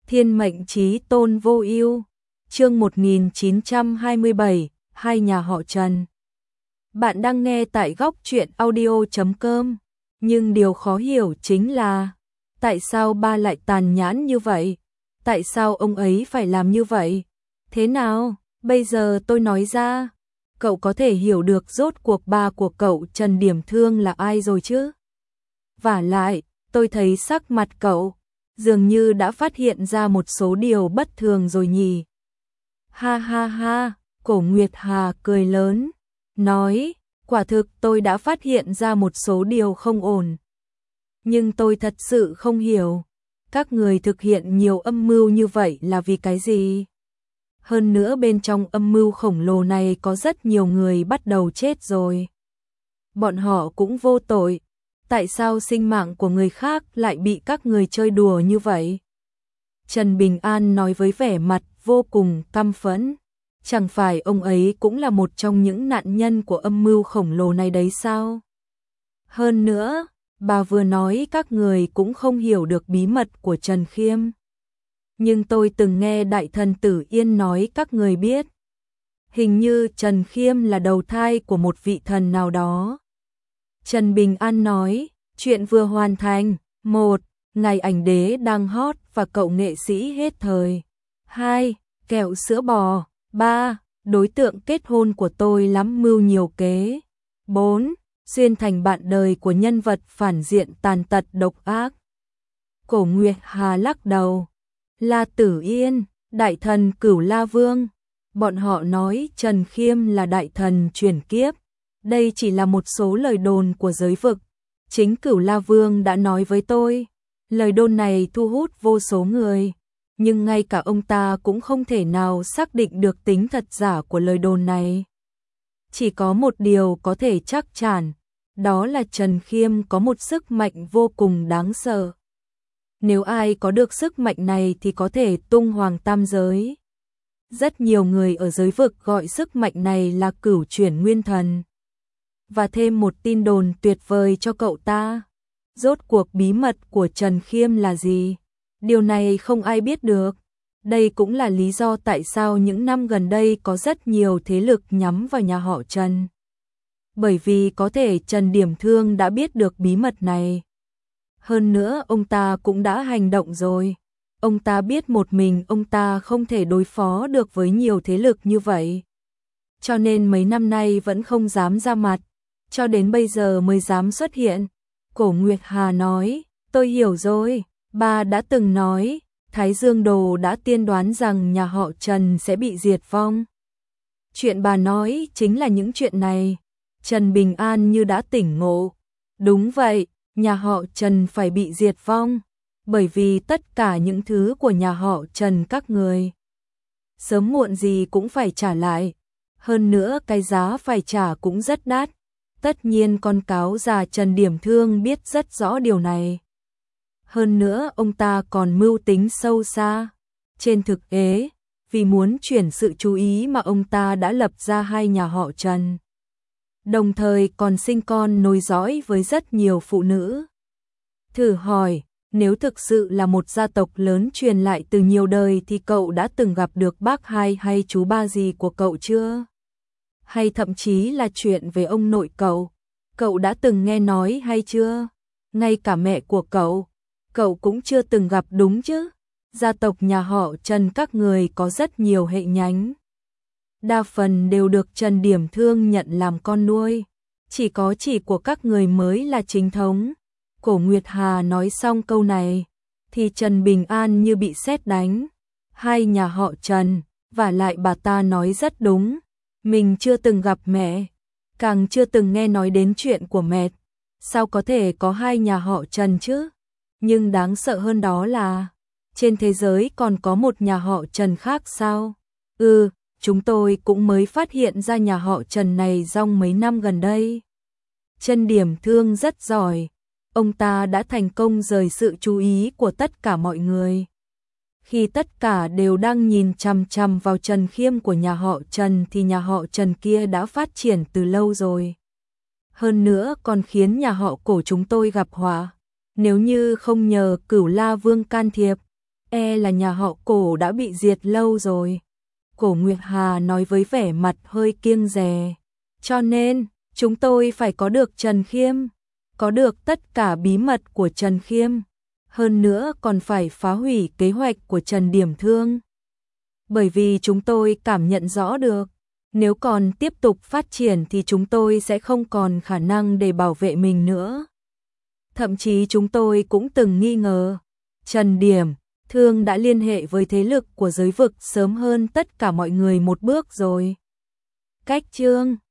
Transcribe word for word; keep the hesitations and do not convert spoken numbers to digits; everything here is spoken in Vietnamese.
Thiên mệnh chí tôn vô ưu. Chương một nghìn chín trăm hai mươi bảy, hai nhà họ Trần. Bạn đang nghe tại góc truyện audio chấm com, nhưng điều khó hiểu chính là tại sao ba lại tàn nhẫn như vậy? Tại sao ông ấy phải làm như vậy? Thế nào? Bây giờ tôi nói ra, cậu có thể hiểu được rốt cuộc ba của cậu Trần Điểm Thương là ai rồi chứ? Vả lại, tôi thấy sắc mặt cậu dường như đã phát hiện ra một số điều bất thường rồi nhỉ. Ha ha ha, Cổ Nguyệt Hà cười lớn, nói, quả thực tôi đã phát hiện ra một số điều không ổn. Nhưng tôi thật sự không hiểu, các người thực hiện nhiều âm mưu như vậy là vì cái gì? Hơn nữa bên trong âm mưu khổng lồ này có rất nhiều người bắt đầu chết rồi. Bọn họ cũng vô tội. Tại sao sinh mạng của người khác lại bị các người chơi đùa như vậy? Trần Bình An nói với vẻ mặt vô cùng căm phẫn. Chẳng phải ông ấy cũng là một trong những nạn nhân của âm mưu khổng lồ này đấy sao? Hơn nữa, bà vừa nói các người cũng không hiểu được bí mật của Trần Khiêm. Nhưng tôi từng nghe Đại Thần Tử Yên nói các người biết. Hình như Trần Khiêm là đầu thai của một vị thần nào đó. Trần Bình An nói, chuyện vừa hoàn thành. Một, ngày ảnh đế đang hot và cậu nghệ sĩ hết thời. Hai, kẹo sữa bò. Ba, đối tượng kết hôn của tôi lắm mưu nhiều kế. Bốn, xuyên thành bạn đời của nhân vật phản diện tàn tật độc ác. Cổ Nguyệt Hà lắc đầu. La Tử Yên, Đại Thần Cửu La Vương. Bọn họ nói Trần Khiêm là đại thần chuyển kiếp. Đây chỉ là một số lời đồn của giới vực. Chính Cửu La Vương đã nói với tôi. Lời đồn này thu hút vô số người. Nhưng ngay cả ông ta cũng không thể nào xác định được tính thật giả của lời đồn này. Chỉ có một điều có thể chắc chắn. Đó là Trần Khiêm có một sức mạnh vô cùng đáng sợ. Nếu ai có được sức mạnh này thì có thể tung hoàng tam giới. Rất nhiều người ở giới vực gọi sức mạnh này là cửu chuyển nguyên thần. Và thêm một tin đồn tuyệt vời cho cậu ta. Rốt cuộc bí mật của Trần Khiêm là gì? Điều này không ai biết được. Đây cũng là lý do tại sao những năm gần đây có rất nhiều thế lực nhắm vào nhà họ Trần. Bởi vì có thể Trần Điểm Thương đã biết được bí mật này. Hơn nữa ông ta cũng đã hành động rồi. Ông ta biết một mình ông ta không thể đối phó được với nhiều thế lực như vậy. Cho nên mấy năm nay vẫn không dám ra mặt. Cho đến bây giờ mới dám xuất hiện. Cổ Nguyệt Hà nói, tôi hiểu rồi. Bà đã từng nói, Thái Dương Đồ đã tiên đoán rằng nhà họ Trần sẽ bị diệt vong. Chuyện bà nói chính là những chuyện này. Trần Bình An như đã tỉnh ngộ. Đúng vậy, nhà họ Trần phải bị diệt vong. Bởi vì tất cả những thứ của nhà họ Trần các người sớm muộn gì cũng phải trả lại. Hơn nữa cái giá phải trả cũng rất đắt. Tất nhiên con cáo già Trần Điểm Thương biết rất rõ điều này. Hơn nữa ông ta còn mưu tính sâu xa. Trên thực tế, vì muốn chuyển sự chú ý mà ông ta đã lập ra hai nhà họ Trần. Đồng thời còn sinh con nối dõi với rất nhiều phụ nữ. Thử hỏi, nếu thực sự là một gia tộc lớn truyền lại từ nhiều đời thì cậu đã từng gặp được bác hai hay chú ba gì của cậu chưa? Hay thậm chí là chuyện về ông nội cậu, cậu đã từng nghe nói hay chưa? Ngay cả mẹ của cậu, cậu cũng chưa từng gặp đúng chứ? Gia tộc nhà họ Trần các người có rất nhiều hệ nhánh. Đa phần đều được Trần Điểm Thương nhận làm con nuôi. Chỉ có chỉ của các người mới là chính thống. Cổ Nguyệt Hà nói xong câu này, thì Trần Bình An như bị sét đánh. Hai nhà họ Trần, vả lại bà ta nói rất đúng. Mình chưa từng gặp mẹ, càng chưa từng nghe nói đến chuyện của mẹ. Sao có thể có hai nhà họ Trần chứ? Nhưng đáng sợ hơn đó là, trên thế giới còn có một nhà họ Trần khác sao? Ừ, chúng tôi cũng mới phát hiện ra nhà họ Trần này trong mấy năm gần đây. Trần Điểm Thương rất giỏi. Ông ta đã thành công rời sự chú ý của tất cả mọi người. Khi tất cả đều đang nhìn chằm chằm vào Trần Khiêm của nhà họ Trần thì nhà họ Trần kia đã phát triển từ lâu rồi. Hơn nữa còn khiến nhà họ Cổ chúng tôi gặp họa. Nếu như không nhờ Cửu La Vương can thiệp, e là nhà họ Cổ đã bị diệt lâu rồi. Cổ Nguyệt Hà nói với vẻ mặt hơi kiêng dè. Cho nên, chúng tôi phải có được Trần Khiêm, có được tất cả bí mật của Trần Khiêm. Hơn nữa còn phải phá hủy kế hoạch của Trần Điểm Thương. Bởi vì chúng tôi cảm nhận rõ được, nếu còn tiếp tục phát triển thì chúng tôi sẽ không còn khả năng để bảo vệ mình nữa. Thậm chí chúng tôi cũng từng nghi ngờ, Trần Điểm Thương đã liên hệ với thế lực của giới vực sớm hơn tất cả mọi người một bước rồi. Cách chương